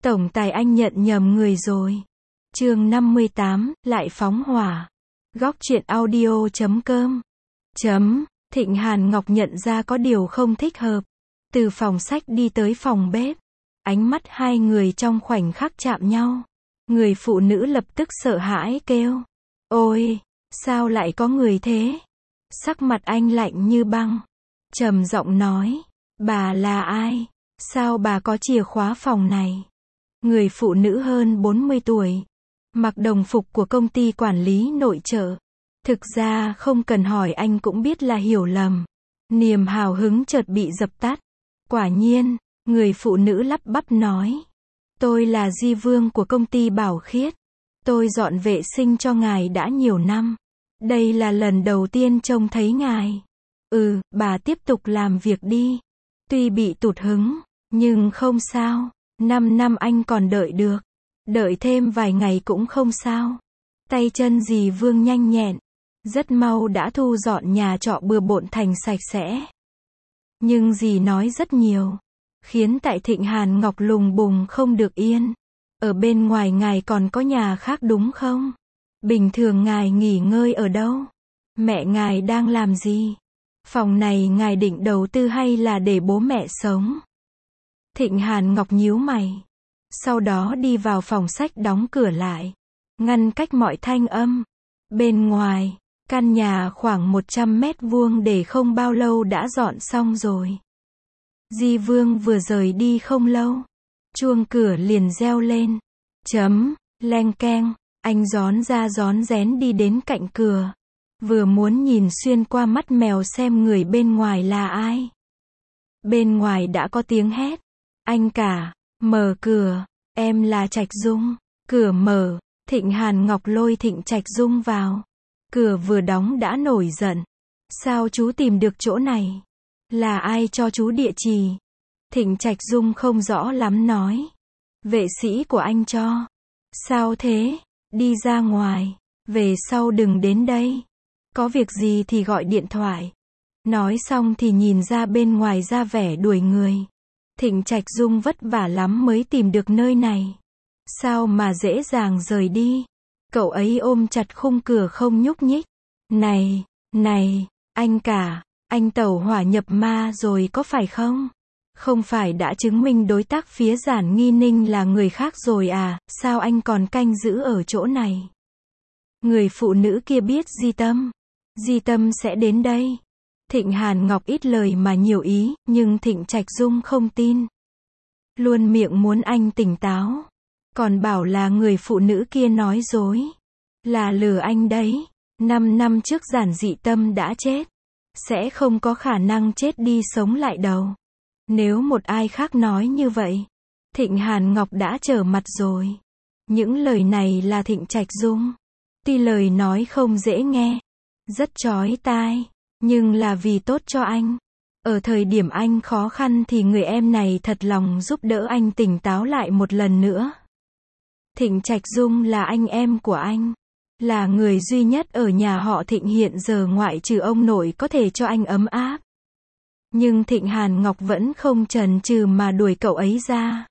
Tổng tài anh nhận nhầm người rồi. Chương 58, lại phóng hỏa. Góc truyện audio.com. Thịnh Hàn Ngọc nhận ra có điều không thích hợp. Từ phòng sách đi tới phòng bếp. Ánh mắt hai người trong khoảnh khắc chạm nhau. Người phụ nữ lập tức sợ hãi kêu. Ôi, sao lại có người thế? Sắc mặt anh lạnh như băng. Trầm giọng nói. Bà là ai? Sao bà có chìa khóa phòng này? Người phụ nữ hơn 40 tuổi. Mặc đồng phục của công ty quản lý nội trợ. Thực ra không cần hỏi anh cũng biết là hiểu lầm. Niềm hào hứng chợt bị dập tắt. Quả nhiên, người phụ nữ lắp bắp nói. Tôi là Di Vương của công ty Bảo Khiết. Tôi dọn vệ sinh cho ngài đã nhiều năm. Đây là lần đầu tiên trông thấy ngài. Bà tiếp tục làm việc đi. Tuy bị tụt hứng, nhưng không sao. 5 năm anh còn đợi được. Đợi thêm vài ngày cũng không sao. Tay chân dì Vương nhanh nhẹn. Rất mau đã thu dọn nhà trọ bừa bộn thành sạch sẽ. Nhưng dì nói rất nhiều. Khiến tại Thịnh Hàn Ngọc lùng bùng không được yên. Ở bên ngoài ngài còn có nhà khác đúng không? Bình thường ngài nghỉ ngơi ở đâu? Mẹ ngài đang làm gì? Phòng này ngài định đầu tư hay là để bố mẹ sống? Thịnh Hàn Ngọc nhíu mày. Sau đó đi vào phòng sách đóng cửa lại. Ngăn cách mọi thanh âm. Bên ngoài, căn nhà khoảng 100 mét vuông để không bao lâu đã dọn xong rồi. Di Vương vừa rời đi không lâu. Chuông cửa liền reo lên. Leng keng. Anh rón ra rón rén đi đến cạnh cửa. Vừa muốn nhìn xuyên qua mắt mèo xem người bên ngoài là ai. Bên ngoài đã có tiếng hét. Anh cả, mở cửa, em là Trạch Dung. Cửa mở, Thịnh Hàn Ngọc lôi Thịnh Trạch Dung vào. Cửa vừa đóng đã nổi giận. Sao chú tìm được chỗ này? Là ai cho chú địa chỉ? Thịnh Trạch Dung không rõ lắm nói. Vệ sĩ của anh cho. Sao thế? Đi ra ngoài. Về sau đừng đến đây. Có việc gì thì gọi điện thoại. Nói xong thì nhìn ra bên ngoài ra vẻ đuổi người. Thịnh Trạch Dung vất vả lắm mới tìm được nơi này. Sao mà dễ dàng rời đi? Cậu ấy ôm chặt khung cửa không nhúc nhích. Này, anh cả, anh tẩu hỏa nhập ma rồi có phải không? Không phải đã chứng minh đối tác phía Giản Nghi Ninh là người khác rồi à, sao anh còn canh giữ ở chỗ này? Người phụ nữ kia biết Di Tâm sẽ đến đây. Thịnh Hàn Ngọc ít lời mà nhiều ý, nhưng Thịnh Trạch Dung không tin. Luôn miệng muốn anh tỉnh táo. Còn bảo là người phụ nữ kia nói dối. Là lừa anh đấy. 5 năm trước Giản Dị Tâm đã chết. Sẽ không có khả năng chết đi sống lại đâu. Nếu một ai khác nói như vậy, Thịnh Hàn Ngọc đã trở mặt rồi. Những lời này là Thịnh Trạch Dung. Tuy lời nói không dễ nghe, rất chói tai, nhưng là vì tốt cho anh. Ở thời điểm anh khó khăn thì người em này thật lòng giúp đỡ anh tỉnh táo lại một lần nữa. Thịnh Trạch Dung là anh em của anh. Là người duy nhất ở nhà họ Thịnh hiện giờ ngoại trừ ông nội có thể cho anh ấm áp. Nhưng Thịnh Hàn Ngọc vẫn không chần chừ mà đuổi cậu ấy ra.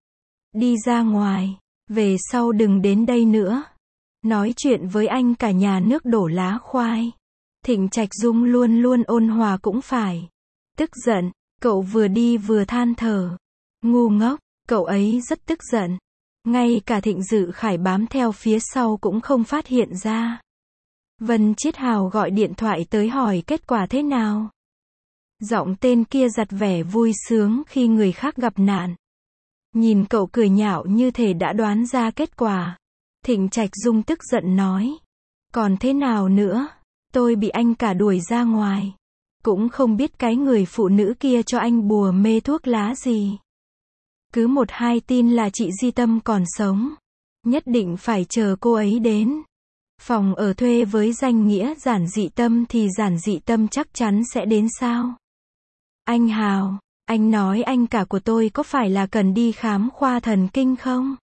Đi ra ngoài, về sau đừng đến đây nữa. Nói chuyện với anh cả nhà nước đổ lá khoai. Thịnh Trạch Dung luôn luôn ôn hòa cũng phải. Tức giận, cậu vừa đi vừa than thở. Ngu ngốc, cậu ấy rất tức giận. Ngay cả Thịnh Dự Khải bám theo phía sau cũng không phát hiện ra. Vân Chiết Hào gọi điện thoại tới hỏi kết quả thế nào. Giọng tên kia giặt vẻ vui sướng khi người khác gặp nạn. Nhìn cậu cười nhạo như thể đã đoán ra kết quả. Thịnh Trạch Dung tức giận nói. Còn thế nào nữa? Tôi bị anh cả đuổi ra ngoài. Cũng không biết cái người phụ nữ kia cho anh bùa mê thuốc lá gì. Cứ 1-2 tin là chị Di Tâm còn sống. Nhất định phải chờ cô ấy đến. Phòng ở thuê với danh nghĩa Giản Dị Tâm thì Giản Dị Tâm chắc chắn sẽ đến sao? Anh Hào, anh nói anh cả của tôi có phải là cần đi khám khoa thần kinh không?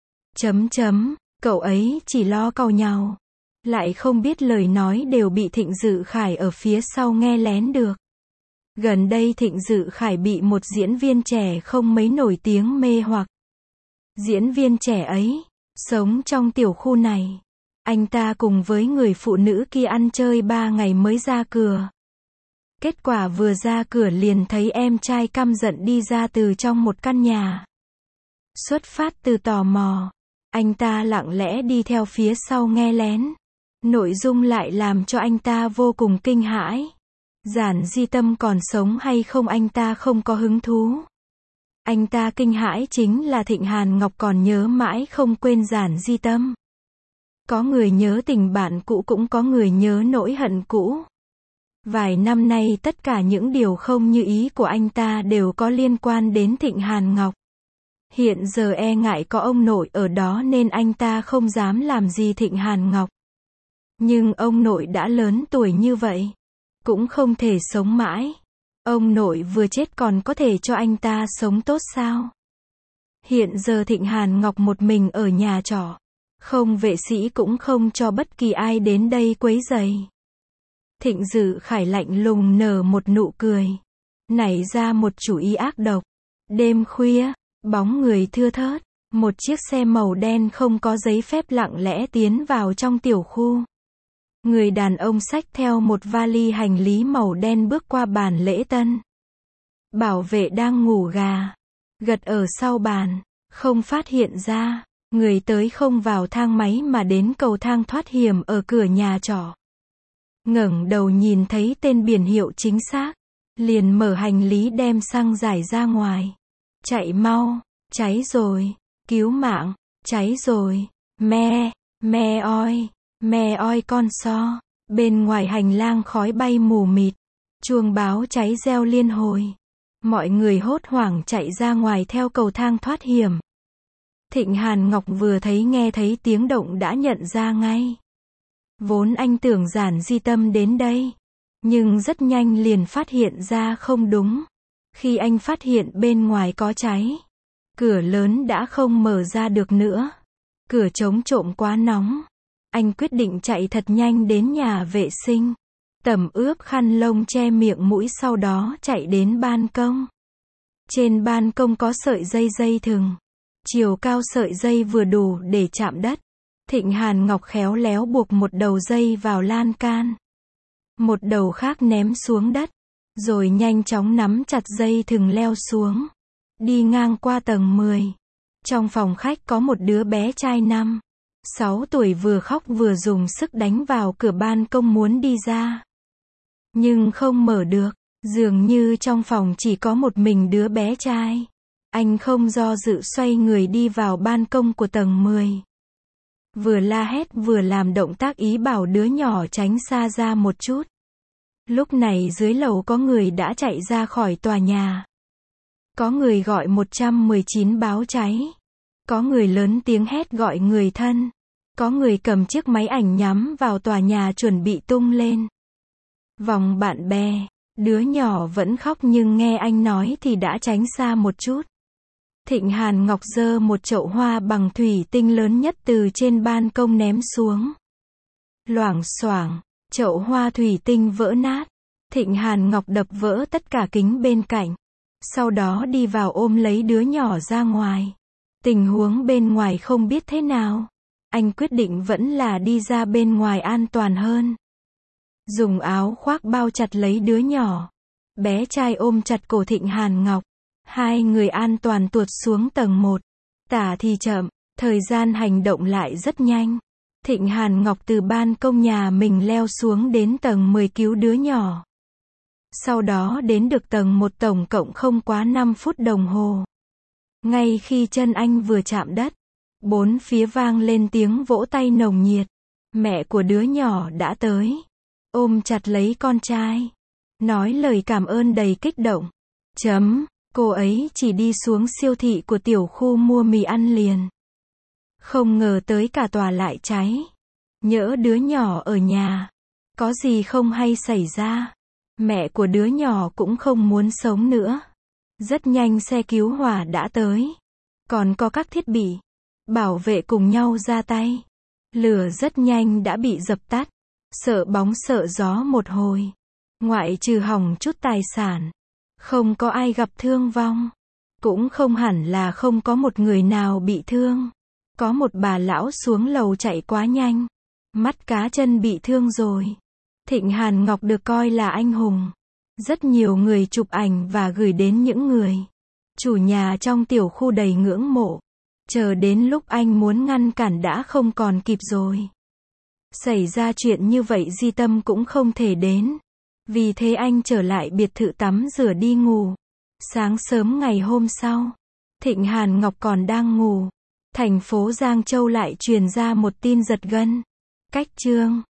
Cậu ấy chỉ lo càu nhàu. Lại không biết lời nói đều bị Thịnh Dự Khải ở phía sau nghe lén được. Gần đây Thịnh Dự Khải bị một diễn viên trẻ không mấy nổi tiếng mê hoặc. Diễn viên trẻ ấy, sống trong tiểu khu này. Anh ta cùng với người phụ nữ kia ăn chơi 3 ngày mới ra cửa. Kết quả vừa ra cửa liền thấy em trai căm giận đi ra từ trong một căn nhà. Xuất phát từ tò mò, anh ta lặng lẽ đi theo phía sau nghe lén. Nội dung lại làm cho anh ta vô cùng kinh hãi. Giản Di Tâm còn sống hay không anh ta không có hứng thú. Anh ta kinh hãi chính là Thịnh Hàn Ngọc còn nhớ mãi không quên Giản Di Tâm. Có người nhớ tình bạn cũ cũng có người nhớ nỗi hận cũ. Vài năm nay tất cả những điều không như ý của anh ta đều có liên quan đến Thịnh Hàn Ngọc. Hiện giờ e ngại có ông nội ở đó nên anh ta không dám làm gì Thịnh Hàn Ngọc. Nhưng ông nội đã lớn tuổi như vậy, cũng không thể sống mãi. Ông nội vừa chết còn có thể cho anh ta sống tốt sao? Hiện giờ Thịnh Hàn Ngọc một mình ở nhà trọ. Không vệ sĩ cũng không cho bất kỳ ai đến đây quấy rầy. Thịnh Dự Khải lạnh lùng nở một nụ cười. Nảy ra một chủ ý ác độc. Đêm khuya, bóng người thưa thớt. Một chiếc xe màu đen không có giấy phép lặng lẽ tiến vào trong tiểu khu. Người đàn ông xách theo một vali hành lý màu đen bước qua bàn lễ tân. Bảo vệ đang ngủ gà, gật ở sau bàn, không phát hiện ra. Người tới không vào thang máy mà đến cầu thang thoát hiểm ở cửa nhà trọ. Ngẩng đầu nhìn thấy tên biển hiệu chính xác, liền mở hành lý đem xăng giải ra ngoài. Chạy mau, cháy rồi, cứu mạng, cháy rồi, me oi con so. Bên ngoài hành lang khói bay mù mịt, chuông báo cháy reo liên hồi. Mọi người hốt hoảng chạy ra ngoài theo cầu thang thoát hiểm. Thịnh Hàn Ngọc vừa nghe thấy tiếng động đã nhận ra ngay. Vốn anh tưởng Giản Di Tâm đến đây, nhưng rất nhanh liền phát hiện ra không đúng. Khi anh phát hiện bên ngoài có cháy, cửa lớn đã không mở ra được nữa. Cửa chống trộm quá nóng. Anh quyết định chạy thật nhanh đến nhà vệ sinh, tẩm ướp khăn lông che miệng mũi sau đó chạy đến ban công. Trên ban công có sợi dây thừng. Chiều cao sợi dây vừa đủ để chạm đất. Thịnh Hàn Ngọc khéo léo buộc một đầu dây vào lan can. Một đầu khác ném xuống đất. Rồi nhanh chóng nắm chặt dây thừng leo xuống. Đi ngang qua tầng 10. Trong phòng khách có một đứa bé trai 5-6 tuổi vừa khóc vừa dùng sức đánh vào cửa ban công muốn đi ra. Nhưng không mở được. Dường như trong phòng chỉ có một mình đứa bé trai. Anh không do dự xoay người đi vào ban công của tầng 10. Vừa la hét vừa làm động tác ý bảo đứa nhỏ tránh xa ra một chút. Lúc này dưới lầu có người đã chạy ra khỏi tòa nhà. Có người gọi 119 báo cháy. Có người lớn tiếng hét gọi người thân. Có người cầm chiếc máy ảnh nhắm vào tòa nhà chuẩn bị tung lên. Vòng bạn bè, đứa nhỏ vẫn khóc nhưng nghe anh nói thì đã tránh xa một chút. Thịnh Hàn Ngọc giơ một chậu hoa bằng thủy tinh lớn nhất từ trên ban công ném xuống. Loảng xoảng, chậu hoa thủy tinh vỡ nát. Thịnh Hàn Ngọc đập vỡ tất cả kính bên cạnh. Sau đó đi vào ôm lấy đứa nhỏ ra ngoài. Tình huống bên ngoài không biết thế nào. Anh quyết định vẫn là đi ra bên ngoài an toàn hơn. Dùng áo khoác bao chặt lấy đứa nhỏ. Bé trai ôm chặt cổ Thịnh Hàn Ngọc. Hai người an toàn tuột xuống tầng 1. Tả thì chậm, thời gian hành động lại rất nhanh. Thịnh Hàn Ngọc từ ban công nhà mình leo xuống đến tầng 10 cứu đứa nhỏ. Sau đó đến được tầng 1 tổng cộng không quá 5 phút đồng hồ. Ngay khi chân anh vừa chạm đất, bốn phía vang lên tiếng vỗ tay nồng nhiệt. Mẹ của đứa nhỏ đã tới. Ôm chặt lấy con trai. Nói lời cảm ơn đầy kích động. Cô ấy chỉ đi xuống siêu thị của tiểu khu mua mì ăn liền. Không ngờ tới cả tòa lại cháy. Nhỡ đứa nhỏ ở nhà. Có gì không hay xảy ra. Mẹ của đứa nhỏ cũng không muốn sống nữa. Rất nhanh xe cứu hỏa đã tới. Còn có các thiết bị bảo vệ cùng nhau ra tay. Lửa rất nhanh đã bị dập tắt. Sợ bóng sợ gió một hồi. Ngoại trừ hỏng chút tài sản. Không có ai gặp thương vong. Cũng không hẳn là không có một người nào bị thương. Có một bà lão xuống lầu chạy quá nhanh. Mắt cá chân bị thương rồi. Thịnh Hàn Ngọc được coi là anh hùng. Rất nhiều người chụp ảnh và gửi đến những người chủ nhà trong tiểu khu đầy ngưỡng mộ. Chờ đến lúc anh muốn ngăn cản đã không còn kịp rồi. Xảy ra chuyện như vậy Di Tâm cũng không thể đến. Vì thế anh trở lại biệt thự tắm rửa đi ngủ. Sáng sớm ngày hôm sau, Thịnh Hàn Ngọc còn đang ngủ. Thành phố Giang Châu lại truyền ra một tin giật gân. Cách chương